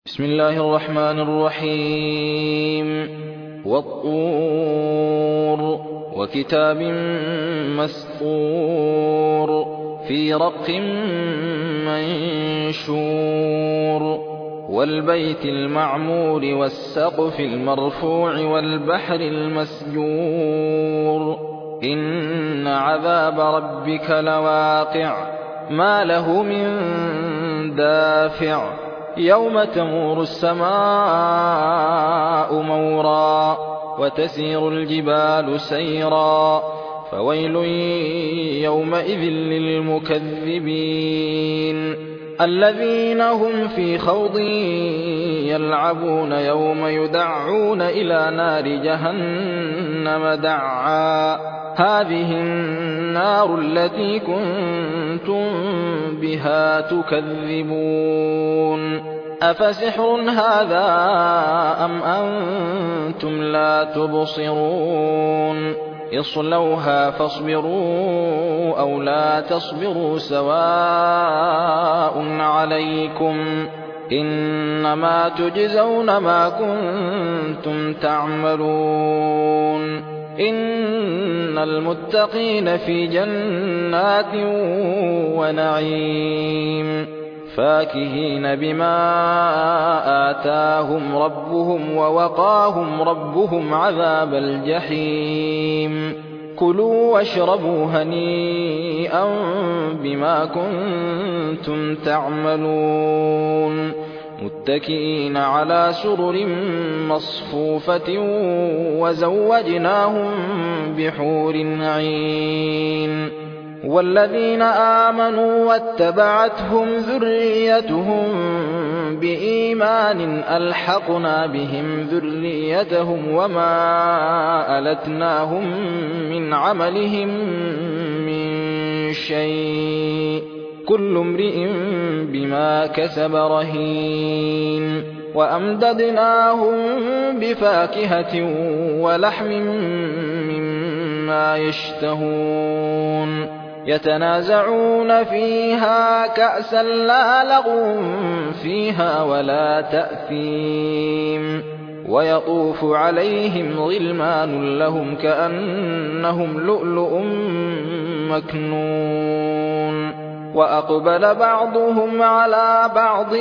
بسم الله الرحمن الرحيم والطور وكتاب مسطور في رق منشور والبيت المعمور والسقف المرفوع والبحر المسجور إن عذاب ربك لواقع ما له من دافع يوم تمور السماء مورا وتسير الجبال سيرا فويل يومئذ للمكذبين الذين هم في خوض يلعبون يوم يدعون إلى نار جهنم دعا هذه النار التي كنتم بها تكذبون أفسحر هذا أم أنتم لا تبصرون اصلوها فاصبروا أو لا تصبروا سواء عليكم إنما تجزون ما كنتم تعملون إن المتقين في جنات ونعيم فاكهين بما آتاهم ربهم ووقاهم ربهم عذاب الجحيم كلوا واشربوا هنيئا بما كنتم تعملون متكئين على سرر مصفوفة وزوجناهم بحور عين والذين آمنوا واتبعتهم ذريتهم بإيمان ألحقنا بهم ذريتهم وما ألتناهم من عملهم من شيء كل امرئ بما كسب رهين وأمددناهم بفاكهة ولحم مما يشتهون يتنازعون فيها كأسا لا لغو فيها ولا تأثيم ويطوف عليهم غلمان لهم كأنهم لؤلؤ مكنون وأقبل بعضهم على بعض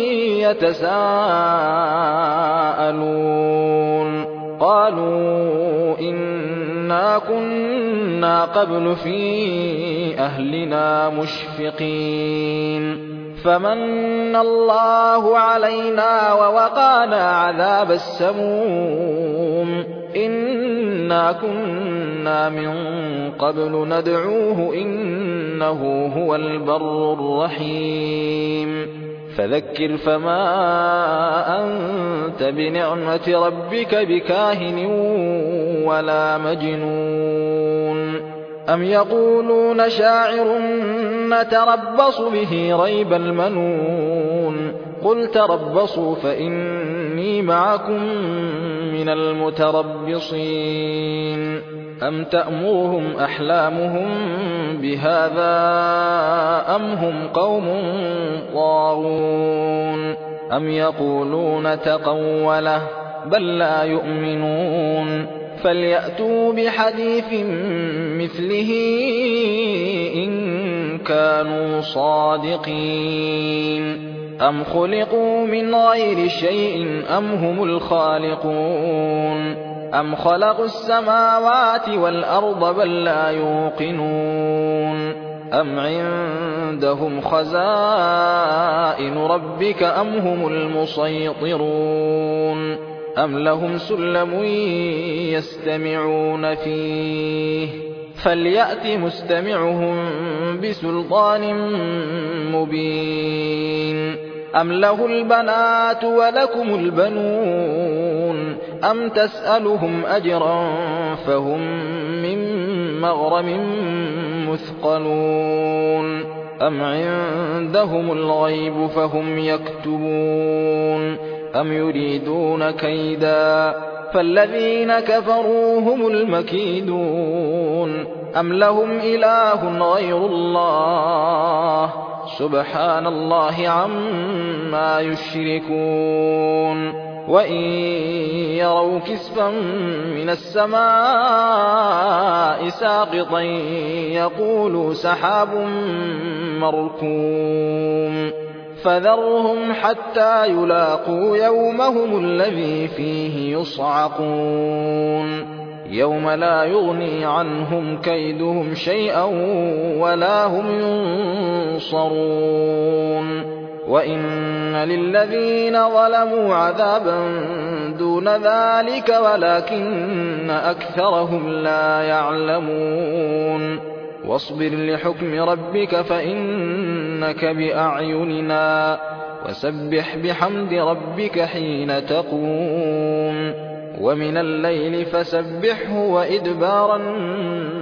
يتساءلون قالوا إنا كنا قبل في أهلنا مشفقين فمن الله علينا ووقانا عذاب السموم إنا كنا من قبل ندعوه إنه هو البر الرحيم فذكر فما أنت بنعمة ربك بكاهن ولا مجنون أم يقولون شاعر نتربص به ريب المنون قل تربصوا فإني معكم من المتربصين أم تأمرهم أحلامهم بهذا أم هم قوم طاغون أم يقولون تقوله بل لا يؤمنون فليأتوا بحديث مثله إن كانوا صادقين أم خلقوا من غير شيء أم هم الخالقون أم خلقوا السماوات والأرض بل لا يوقنون أم عندهم خزائن ربك أم هم المسيطرون أم لهم سلم يستمعون فيه فليأت مستمعهم بسلطان مبين أم له البنات ولكم البنون أم تسألهم أجرا فهم من مغرم مثقلون أم عندهم الغيب فهم يكتبون أم يريدون كيدا فالذين كفروا هم المكيدون أم لهم إله غير الله سبحان الله عما يشركون وإن يروا كسفا من السماء ساقطا يقولوا سحاب مركوم فذرهم حتى يلاقوا يومهم الذي فيه يصعقون يوم لا يغني عنهم كيدهم شيئا ولا هم ينصرون وإن للذين ظلموا عذابا دون ذلك ولكن أكثرهم لا يعلمون واصبر لحكم ربك فإنك بأعيننا وسبح بحمد ربك حين تقوم ومن الليل فسبحه وإدبار النجوم